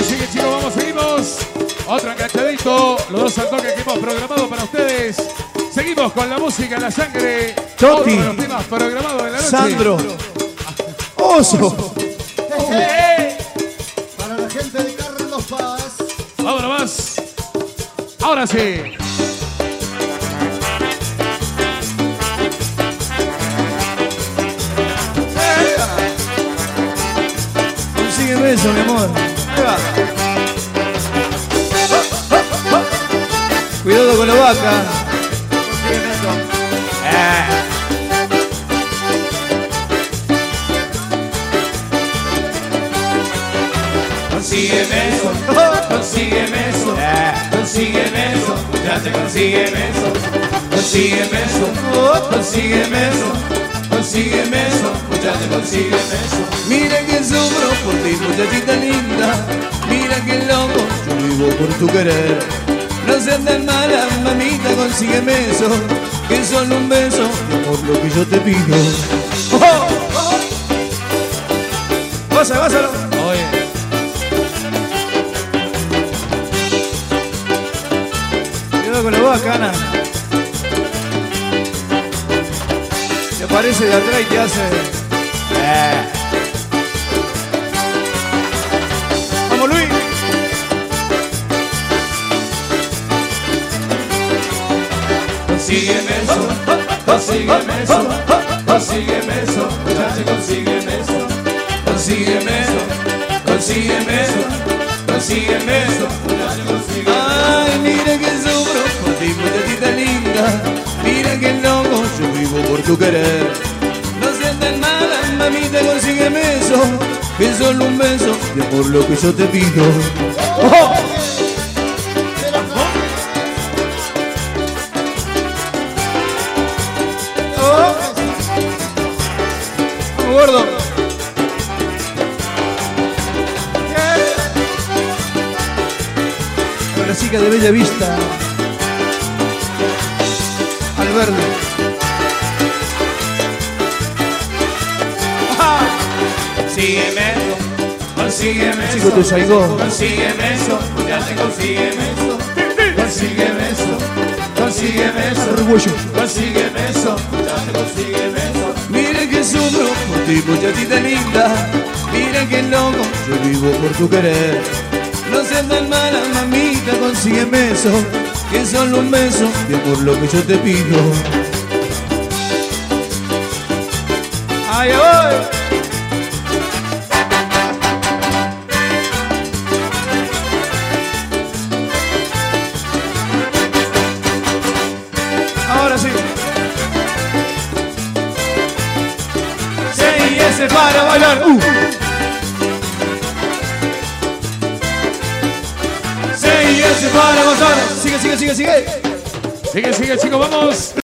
sigue, chicos, vamos, seguimos. Otro enganchadito, los dos al toque que hemos programado para ustedes. Seguimos con la música en la sangre. Choti, otro de los temas programados en la noche. Sandro, Oso. Para la gente de Carlos Paz. Vamos nomás. Ahora sí. Consígueme eso, mi amor. Ahí va. Cuidado con la vaca. Consígueme eso. Consígueme eso, consígueme eso, consígueme eso, ya te consígueme eso, consígueme eso, consígueme eso, consígueme eso, ya te consígueme eso. Mira que sufro por ti, muchachita linda. Mira que loco, yo vivo por tu querer. No seas tan mala, mamita, consígueme eso. Que solo un beso, mi amor, lo que yo te pido. ¡Oh! Gózalo. Oye. Cuidado con la vaca, Ana. Te aparece de atrás y te hace... ¡Vamos, Luis! Consígueme eso, consígueme eso, consígueme eso, ya te consígueme eso, consígueme eso, consígueme eso, consígueme eso, ya te consígueme eso. Ay, mira que sufro por ti, muchachita linda. Mira que loco, yo vivo por tu querer. No seas tan mala, mamita, consígueme eso. Que solo un beso, y por lo que yo te pido. ¡Oh! ¡Oh! ¡Vamos, gordo! La chica de Bella Vista al verde. Consígueme eso, consígueme Chico, eso, te salgó. consígueme eso, ya te consígueme eso, consígueme eso, consígueme eso, Uruguayo. consígueme eso, ya te consígueme eso. Mira que sufro por ti, muchachita linda. Mira que loco, yo vivo por tu querer. No seas tan mala, mamita, consígueme eso. Que solo un beso, y por lo que yo te pido. ¡Ay, voy! Ahora sí. Sí, ese para bailar. Sí, ese para gozar. Sigue. Sigue, chicos, vamos.